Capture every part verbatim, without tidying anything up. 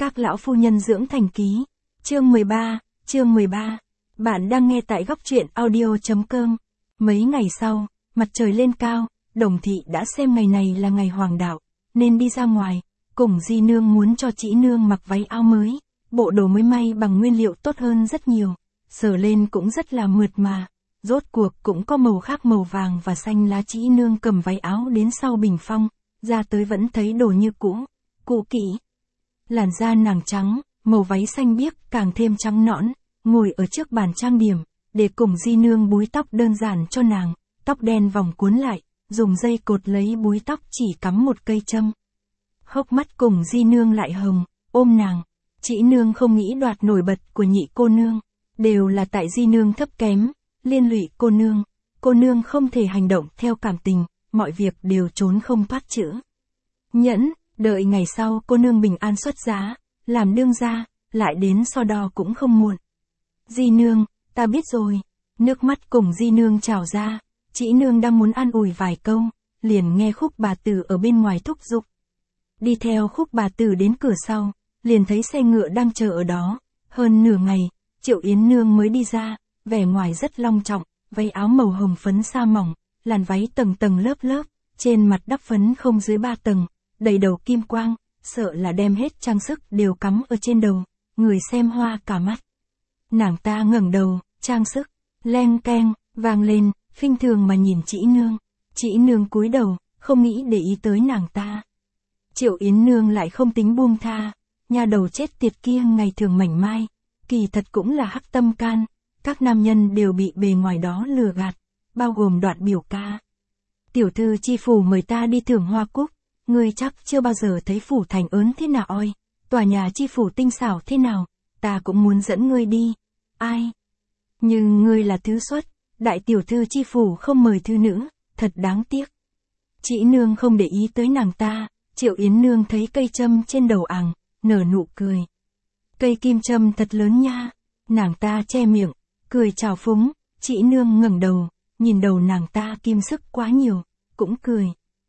Các lão phu nhân dưỡng thành ký. Chương mười ba, chương mười ba. Bạn đang nghe tại góc truyện audio.com. Mấy ngày sau, mặt trời lên cao, Đồng thị đã xem ngày này là ngày hoàng đạo, nên đi ra ngoài, cùng Di nương muốn cho Trĩ nương mặc váy áo mới, bộ đồ mới may bằng nguyên liệu tốt hơn rất nhiều, sờ lên cũng rất là mượt mà, rốt cuộc cũng có màu khác màu vàng và xanh lá. Trĩ nương cầm váy áo đến sau bình phong, ra tới vẫn thấy đồ như cũ, cũ kỹ. Làn da nàng trắng, màu váy xanh biếc càng thêm trắng nõn, ngồi ở trước bàn trang điểm, để cùng Di nương búi tóc đơn giản cho nàng, tóc đen vòng cuốn lại, dùng dây cột lấy búi tóc chỉ cắm một cây châm. Hốc mắt cùng Di nương lại hồng, ôm nàng. Trĩ nương không nghĩ đoạt nổi bật của nhị cô nương, đều là tại Di nương thấp kém, liên lụy cô nương, cô nương không thể hành động theo cảm tình, mọi việc đều trốn không thoát chữ. Nhẫn, đợi ngày sau cô nương bình an xuất giá, làm đương gia, lại đến so đo cũng không muộn. Di nương, ta biết rồi. Nước mắt cùng Di nương trào ra, Trĩ nương đang muốn an ủi vài câu, liền nghe Khúc bà tử ở bên ngoài thúc giục. Đi theo Khúc bà tử đến cửa sau, liền thấy xe ngựa đang chờ ở đó. Hơn nửa ngày, Triệu Yến nương mới đi ra, vẻ ngoài rất long trọng, váy áo màu hồng phấn sa mỏng, làn váy tầng tầng lớp lớp, trên mặt đắp phấn không dưới ba tầng, đầy đầu kim quang, sợ là đem hết trang sức đều cắm ở trên đầu, người xem hoa cả mắt. Nàng ta ngẩng đầu, trang sức, leng keng, vang lên, khinh thường mà nhìn Trĩ nương. Trĩ nương cúi đầu, không nghĩ để ý tới nàng ta. Triệu Yến nương lại không tính buông tha, nhà đầu chết tiệt kia ngày thường mảnh mai, kỳ thật cũng là hắc tâm can, các nam nhân đều bị bề ngoài đó lừa gạt, bao gồm Đoạn biểu ca. Tiểu thư chi phủ mời ta đi thưởng hoa cúc, ngươi chắc chưa bao giờ thấy phủ thành ớn thế nào oi, tòa nhà chi phủ tinh xảo thế nào, ta cũng muốn dẫn ngươi đi. Ai? Nhưng ngươi là thứ xuất, đại tiểu thư chi phủ không mời thư nữ, thật đáng tiếc. Trĩ nương không để ý tới nàng ta. Triệu Yến nương thấy cây châm trên đầu àng, nở nụ cười. Cây kim châm thật lớn nha. Nàng ta che miệng, cười trào phúng. Trĩ nương ngẩng đầu, nhìn đầu nàng ta kim sức quá nhiều, cũng cười.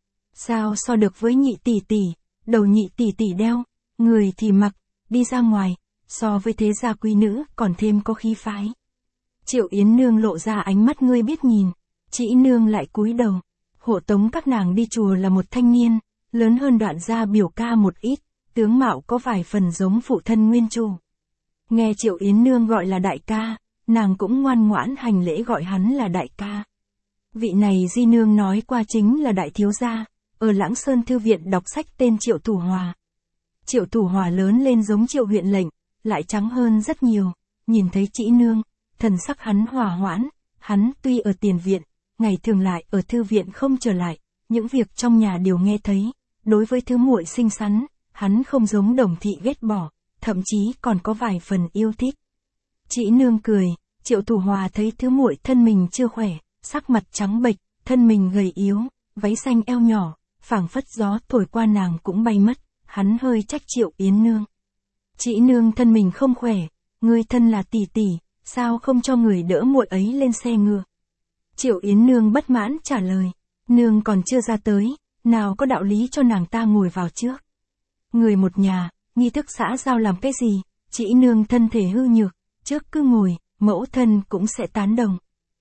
Sao so được với nhị tỷ tỷ, đầu nhị tỷ tỷ đeo, người thì mặc, đi ra ngoài, so với thế gia quý nữ còn thêm có khí phái. Triệu Yến nương lộ ra ánh mắt ngươi biết nhìn. Trĩ nương lại cúi đầu. Hộ tống các nàng đi chùa là một thanh niên, lớn hơn Đoạn gia biểu ca một ít, tướng mạo có vài phần giống phụ thân nguyên chủ. Nghe Triệu Yến nương gọi là đại ca, nàng cũng ngoan ngoãn hành lễ gọi hắn là đại ca. Vị này Di nương nói qua chính là đại thiếu gia, ở Lãng Sơn thư viện đọc sách tên Triệu Thủ Hòa. Triệu Thủ Hòa lớn lên giống Triệu huyện lệnh, lại trắng hơn rất nhiều, nhìn thấy Trĩ nương, thần sắc hắn hòa hoãn, hắn tuy ở tiền viện, ngày thường lại ở thư viện không trở lại, những việc trong nhà đều nghe thấy, đối với thứ muội xinh xắn, hắn không giống Đồng thị ghét bỏ, thậm chí còn có vài phần yêu thích. Trĩ nương cười, Triệu Thủ Hòa thấy thứ muội thân mình chưa khỏe, sắc mặt trắng bệch, thân mình gầy yếu, váy xanh eo nhỏ, phảng phất gió thổi qua nàng cũng bay mất, hắn hơi trách Triệu Yến nương. Trĩ nương thân mình không khỏe, ngươi thân là tỷ tỷ, sao không cho người đỡ muội ấy lên xe ngựa? Triệu Yến nương bất mãn trả lời, nương còn chưa ra tới, nào có đạo lý cho nàng ta ngồi vào trước. Người một nhà, nghi thức xã giao làm cái gì, Trĩ nương thân thể hư nhược, trước cứ ngồi, mẫu thân cũng sẽ tán đồng.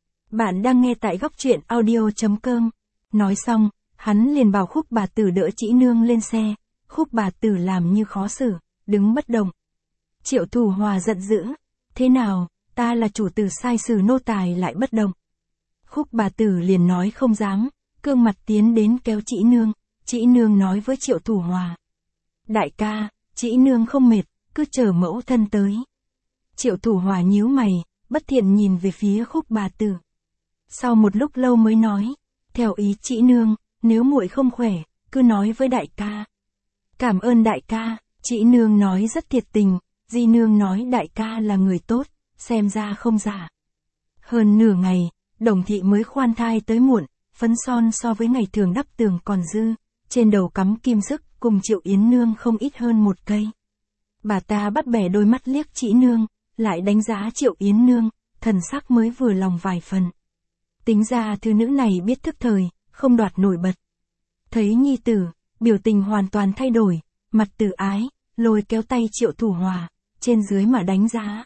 Bạn đang nghe tại góc truyện audio.com. Nói xong, hắn liền bảo Khúc bà tử đỡ Trĩ nương lên xe. Khúc bà tử làm như khó xử, đứng bất động. Triệu Thủ Hòa giận dữ, thế nào, ta là chủ tử sai xử nô tài lại bất động. Khúc bà tử liền nói không dám, cương mặt tiến đến kéo Trĩ nương. Trĩ nương nói với Triệu Thủ Hòa, đại ca, Trĩ nương không mệt, cứ chờ mẫu thân tới. Triệu Thủ Hòa nhíu mày, bất thiện nhìn về phía Khúc bà tử. Sau một lúc lâu mới nói, theo ý Trĩ nương, nếu muội không khỏe, cứ nói với đại ca. Cảm ơn đại ca. Trĩ nương nói rất thiệt tình, Di nương nói đại ca là người tốt, xem ra không giả. Hơn nửa ngày, Đồng thị mới khoan thai tới muộn, phấn son so với ngày thường đắp tường còn dư, trên đầu cắm kim sức, cùng Triệu Yến nương không ít hơn một cây. Bà ta bắt bẻ đôi mắt liếc Trĩ nương, lại đánh giá Triệu Yến nương, thần sắc mới vừa lòng vài phần. Tính ra thứ nữ này biết thức thời, không đoạt nổi bật. Thấy nhi tử, biểu tình hoàn toàn thay đổi, mặt từ ái, lôi kéo tay Triệu Thủ Hòa, trên dưới mà đánh giá.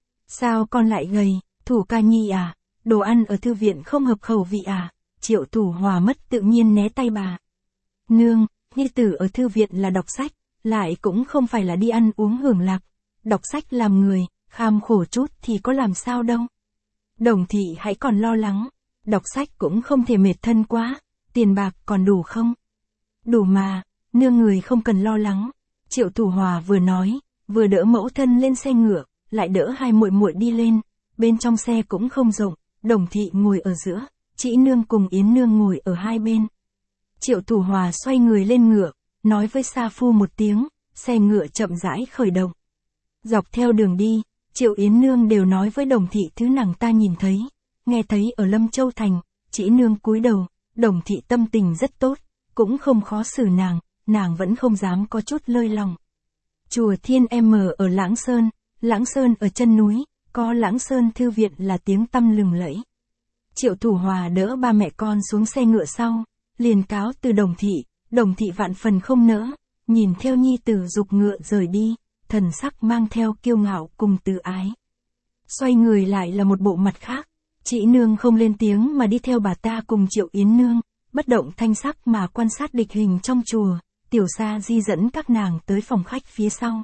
Sao con lại gầy, Thủ ca nhi à, đồ ăn ở thư viện không hợp khẩu vị à, Triệu Thủ Hòa mất tự nhiên né tay bà. Nương, nhi tử ở thư viện là đọc sách, lại cũng không phải là đi ăn uống hưởng lạc, đọc sách làm người, kham khổ chút thì có làm sao đâu. Đồng thị hãy còn lo lắng, đọc sách cũng không thể mệt thân quá, tiền bạc còn đủ không? Đủ mà, nương người không cần lo lắng. Triệu Thủ Hòa vừa nói, vừa đỡ mẫu thân lên xe ngựa, lại đỡ hai muội muội đi lên, bên trong xe cũng không rộng, Đồng thị ngồi ở giữa, Trĩ nương cùng Yến nương ngồi ở hai bên. Triệu Thủ Hòa xoay người lên ngựa, nói với Sa Phu một tiếng, xe ngựa chậm rãi khởi động. Dọc theo đường đi, Triệu Yến nương đều nói với Đồng thị thứ nàng ta nhìn thấy, nghe thấy ở Lâm Châu Thành. Trĩ nương cúi đầu, Đồng thị tâm tình rất tốt, cũng không khó xử nàng, nàng vẫn không dám có chút lơi lòng. Chùa Thiên Em ở Lãng Sơn, Lãng Sơn ở chân núi, có Lãng Sơn thư viện là tiếng tăm lừng lẫy. Triệu Thủ Hòa đỡ ba mẹ con xuống xe ngựa sau, liền cáo từ Đồng thị. Đồng thị vạn phần không nỡ, nhìn theo nhi tử dục ngựa rời đi, thần sắc mang theo kiêu ngạo cùng từ ái. Xoay người lại là một bộ mặt khác, Trĩ nương không lên tiếng mà đi theo bà ta cùng Triệu Yến nương, bất động thanh sắc mà quan sát địch hình trong chùa. Tiểu Sa Di dẫn các nàng tới phòng khách phía sau.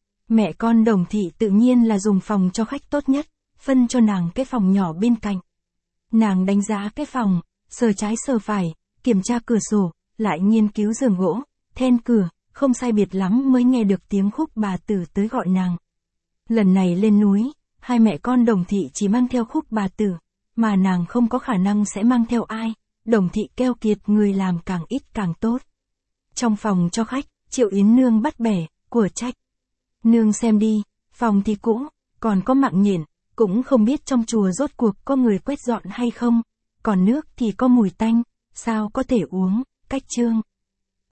Mẹ con Đồng thị tự nhiên là dùng phòng cho khách tốt nhất, phân cho nàng cái phòng nhỏ bên cạnh. Nàng đánh giá cái phòng, sờ trái sờ phải, kiểm tra cửa sổ, lại nghiên cứu giường gỗ, then cửa, không sai biệt lắm mới nghe được tiếng Khúc bà tử tới gọi nàng. Lần này lên núi, hai mẹ con Đồng thị chỉ mang theo Khúc bà tử, mà nàng không có khả năng sẽ mang theo ai. Đồng thị keo kiệt người làm càng ít càng tốt. Trong phòng cho khách, Triệu Yến nương bắt bẻ, của trách. Nương xem đi, phòng thì cũ, còn có mạng nhện, cũng không biết trong chùa rốt cuộc có người quét dọn hay không, còn nước thì có mùi tanh, sao có thể uống, cách trương.